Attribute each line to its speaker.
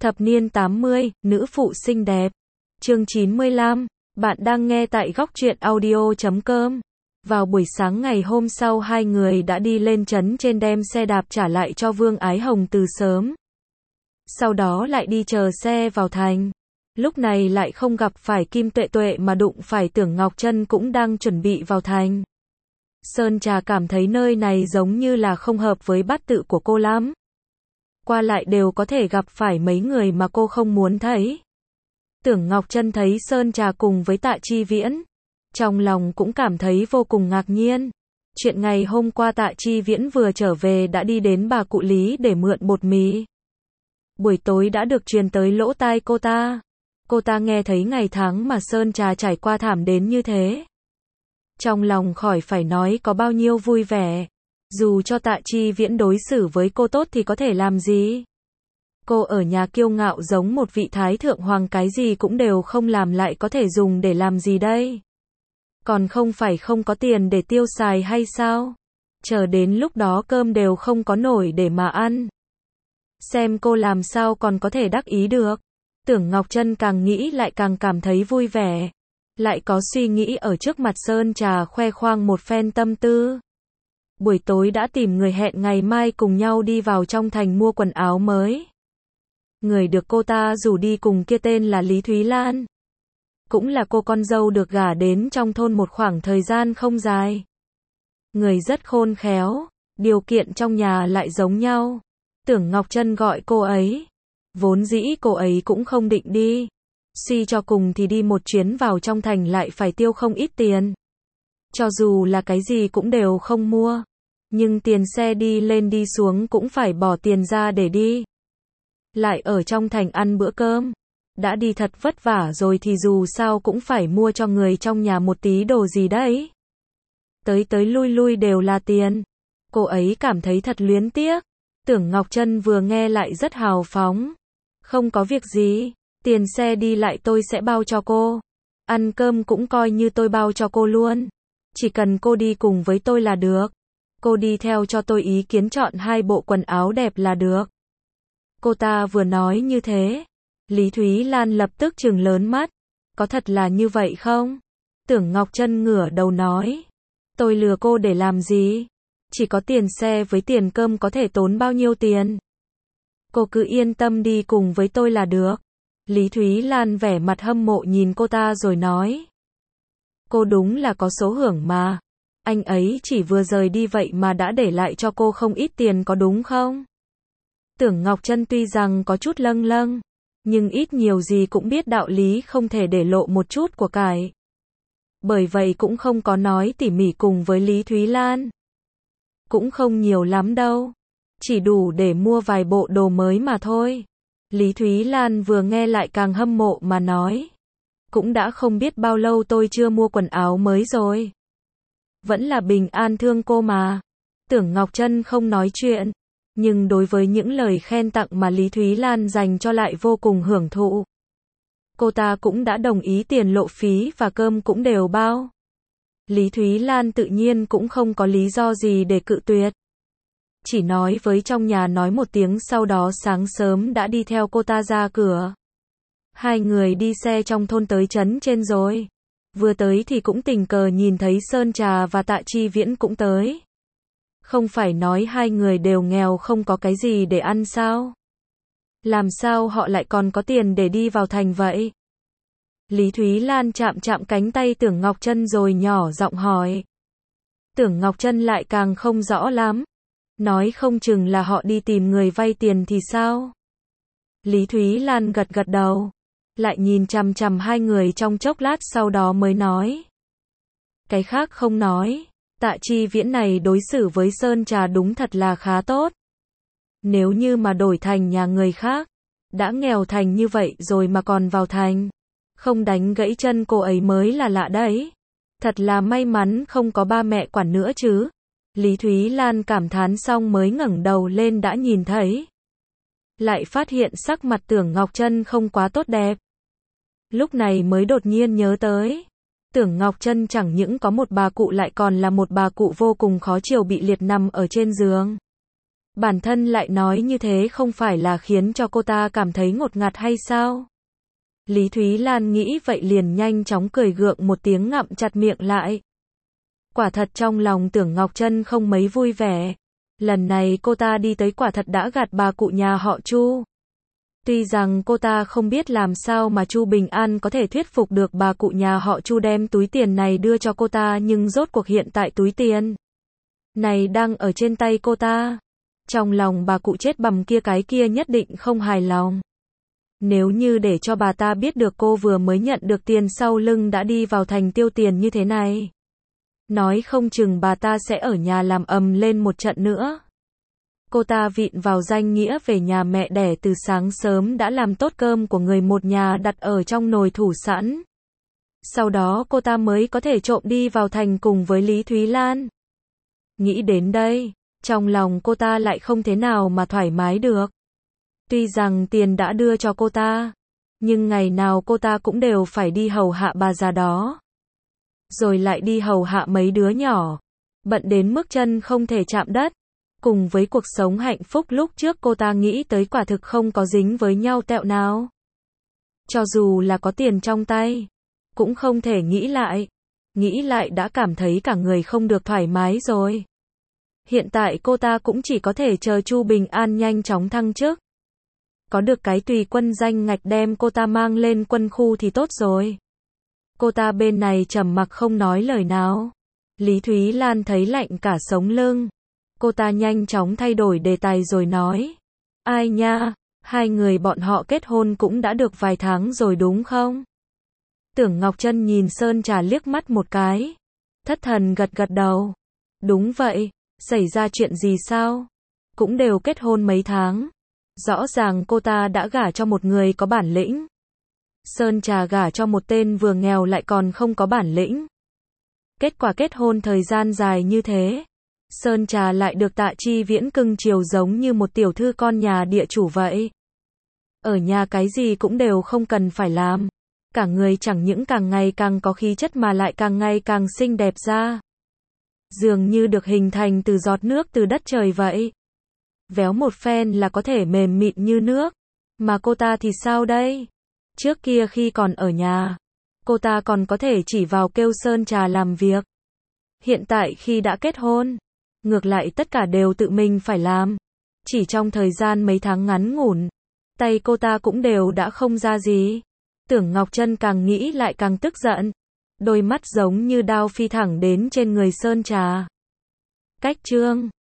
Speaker 1: Thập niên 80, nữ phụ xinh đẹp. Chương 95, bạn đang nghe tại góc truyện audio.com. Vào buổi sáng ngày hôm sau hai người đã đi lên trấn trên đem xe đạp trả lại cho Vương Ái Hồng từ sớm. Sau đó lại đi chờ xe vào thành. Lúc này lại không gặp phải Kim Tuệ Tuệ mà đụng phải Tưởng Ngọc Trân cũng đang chuẩn bị vào thành. Sơn Trà cảm thấy nơi này giống như là không hợp với bát tự của cô lắm. Qua lại đều có thể gặp phải mấy người mà cô không muốn thấy. Tưởng Ngọc Trân thấy Sơn Trà cùng với Tạ Chi Viễn, trong lòng cũng cảm thấy vô cùng ngạc nhiên. Chuyện ngày hôm qua Tạ Chi Viễn vừa trở về đã đi đến bà cụ Lý để mượn bột mì. Buổi tối đã được truyền tới lỗ tai cô ta. Cô ta nghe thấy ngày tháng mà Sơn Trà trải qua thảm đến như thế. Trong lòng khỏi phải nói có bao nhiêu vui vẻ. Dù cho Tạ Chi Viễn đối xử với cô tốt thì có thể làm gì? Cô ở nhà kiêu ngạo giống một vị thái thượng hoàng, cái gì cũng đều không làm, lại có thể dùng để làm gì đây? Còn không phải không có tiền để tiêu xài hay sao? Chờ đến lúc đó cơm đều không có nổi để mà ăn. Xem cô làm sao còn có thể đắc ý được. Tưởng Ngọc Trân càng nghĩ lại càng cảm thấy vui vẻ. Lại có suy nghĩ ở trước mặt Sơn Trà khoe khoang một phen tâm tư. Buổi tối đã tìm người hẹn ngày mai cùng nhau đi vào trong thành mua quần áo mới. Người được cô ta rủ đi cùng kia tên là Lý Thúy Lan. Cũng là cô con dâu được gả đến trong thôn một khoảng thời gian không dài. Người rất khôn khéo, điều kiện trong nhà lại giống nhau. Tưởng Ngọc Trân gọi cô ấy. Vốn dĩ cô ấy cũng không định đi. Suy cho cùng thì đi một chuyến vào trong thành lại phải tiêu không ít tiền. Cho dù là cái gì cũng đều không mua. Nhưng tiền xe đi lên đi xuống cũng phải bỏ tiền ra để đi. Lại ở trong thành ăn bữa cơm. Đã đi thật vất vả rồi thì dù sao cũng phải mua cho người trong nhà một tí đồ gì đấy. Tới tới lui lui đều là tiền. Cô ấy cảm thấy thật luyến tiếc. Tưởng Ngọc Trân vừa nghe lại rất hào phóng. Không có việc gì, tiền xe đi lại tôi sẽ bao cho cô. Ăn cơm cũng coi như tôi bao cho cô luôn. Chỉ cần cô đi cùng với tôi là được. Cô đi theo cho tôi, ý kiến chọn 2 bộ quần áo đẹp là được. Cô ta vừa nói như thế, Lý Thúy Lan lập tức trừng lớn mắt. Có thật là như vậy không? Tưởng Ngọc Trân ngửa đầu nói. Tôi lừa cô để làm gì? Chỉ có tiền xe với tiền cơm có thể tốn bao nhiêu tiền? Cô cứ yên tâm đi cùng với tôi là được. Lý Thúy Lan vẻ mặt hâm mộ nhìn cô ta rồi nói. Cô đúng là có số hưởng mà. Anh ấy chỉ vừa rời đi vậy mà đã để lại cho cô không ít tiền, có đúng không? Tưởng Ngọc Trân tuy rằng có chút lâng lâng, nhưng ít nhiều gì cũng biết đạo lý không thể để lộ một chút của cải. Bởi vậy cũng không có nói tỉ mỉ cùng với Lý Thúy Lan. Cũng không nhiều lắm đâu. Chỉ đủ để mua vài bộ đồ mới mà thôi. Lý Thúy Lan vừa nghe lại càng hâm mộ mà nói. Cũng đã không biết bao lâu tôi chưa mua quần áo mới rồi. Vẫn là bình an thương cô mà. Tưởng Ngọc Trân không nói chuyện. Nhưng đối với những lời khen tặng mà Lý Thúy Lan dành cho lại vô cùng hưởng thụ. Cô ta cũng đã đồng ý tiền lộ phí và cơm cũng đều bao. Lý Thúy Lan tự nhiên cũng không có lý do gì để cự tuyệt. Chỉ nói với trong nhà nói một tiếng, sau đó sáng sớm đã đi theo cô ta ra cửa. Hai người đi xe trong thôn tới trấn trên rồi. Vừa tới thì cũng tình cờ nhìn thấy Sơn Trà và Tạ Chi Viễn cũng tới. Không phải nói hai người đều nghèo không có cái gì để ăn sao? Làm sao họ lại còn có tiền để đi vào thành vậy? Lý Thúy Lan chạm chạm cánh tay Tưởng Ngọc Trân rồi nhỏ giọng hỏi. Tưởng Ngọc Trân lại càng không rõ lắm. Nói không chừng là họ đi tìm người vay tiền thì sao? Lý Thúy Lan gật gật đầu. Lại nhìn chằm chằm hai người trong chốc lát sau đó mới nói. Cái khác không nói. Tạ Chi Viễn này đối xử với Sơn Trà đúng thật là khá tốt. Nếu như mà đổi thành nhà người khác. Đã nghèo thành như vậy rồi mà còn vào thành. Không đánh gãy chân cô ấy mới là lạ đấy. Thật là may mắn không có ba mẹ quản nữa chứ. Lý Thúy Lan cảm thán xong mới ngẩng đầu lên đã nhìn thấy. Lại phát hiện sắc mặt Tưởng Ngọc Trân không quá tốt đẹp. Lúc này mới đột nhiên nhớ tới. Tưởng Ngọc Trân chẳng những có một bà cụ lại còn là một bà cụ vô cùng khó chịu bị liệt nằm ở trên giường. Bản thân lại nói như thế không phải là khiến cho cô ta cảm thấy ngột ngạt hay sao? Lý Thúy Lan nghĩ vậy liền nhanh chóng cười gượng một tiếng ngậm chặt miệng lại. Quả thật trong lòng Tưởng Ngọc Trân không mấy vui vẻ. Lần này cô ta đi tới quả thật đã gạt bà cụ nhà họ Chu. Tuy rằng cô ta không biết làm sao mà Chu Bình An có thể thuyết phục được bà cụ nhà họ Chu đem túi tiền này đưa cho cô ta, nhưng rốt cuộc hiện tại túi tiền này đang ở trên tay cô ta. Trong lòng bà cụ chết bầm kia cái kia nhất định không hài lòng. Nếu như để cho bà ta biết được cô vừa mới nhận được tiền sau lưng đã đi vào thành tiêu tiền như thế này, nói không chừng bà ta sẽ ở nhà làm ầm lên một trận nữa. Cô ta vịn vào danh nghĩa về nhà mẹ đẻ từ sáng sớm đã làm tốt cơm của người một nhà đặt ở trong nồi thủ sẵn. Sau đó cô ta mới có thể trộm đi vào thành cùng với Lý Thúy Lan. Nghĩ đến đây, trong lòng cô ta lại không thế nào mà thoải mái được. Tuy rằng tiền đã đưa cho cô ta, nhưng ngày nào cô ta cũng đều phải đi hầu hạ bà già đó. Rồi lại đi hầu hạ mấy đứa nhỏ, bận đến mức chân không thể chạm đất. Cùng với cuộc sống hạnh phúc lúc trước cô ta nghĩ tới quả thực không có dính với nhau tẹo nào. Cho dù là có tiền trong tay, cũng không thể nghĩ lại. Nghĩ lại đã cảm thấy cả người không được thoải mái rồi. Hiện tại cô ta cũng chỉ có thể chờ Chu Bình An nhanh chóng thăng chức. Có được cái tùy quân danh ngạch đem cô ta mang lên quân khu thì tốt rồi. Cô ta bên này trầm mặc không nói lời nào. Lý Thúy Lan thấy lạnh cả sống lưng. Cô ta nhanh chóng thay đổi đề tài rồi nói. Ai nha, hai người bọn họ kết hôn cũng đã được vài tháng rồi đúng không? Tưởng Ngọc Trân nhìn Sơn Trà liếc mắt một cái. Thất thần gật gật đầu. Đúng vậy, xảy ra chuyện gì sao? Cũng đều kết hôn mấy tháng. Rõ ràng cô ta đã gả cho một người có bản lĩnh. Sơn Trà gả cho một tên vừa nghèo lại còn không có bản lĩnh. Kết quả kết hôn thời gian dài như thế. Sơn Trà lại được Tạ Chi Viễn cưng chiều giống như một tiểu thư con nhà địa chủ vậy. Ở nhà cái gì cũng đều không cần phải làm. Cả người chẳng những càng ngày càng có khí chất mà lại càng ngày càng xinh đẹp ra. Dường như được hình thành từ giọt nước từ đất trời vậy. Véo một phen là có thể mềm mịn như nước. Mà cô ta thì sao đây? Trước kia khi còn ở nhà, cô ta còn có thể chỉ vào kêu Sơn Trà làm việc. Hiện tại khi đã kết hôn, ngược lại tất cả đều tự mình phải làm. Chỉ trong thời gian mấy tháng ngắn ngủn, tay cô ta cũng đều đã không ra gì. Tưởng Ngọc Trân càng nghĩ lại càng tức giận. Đôi mắt giống như đao phi thẳng đến trên người Sơn Trà. Cách chương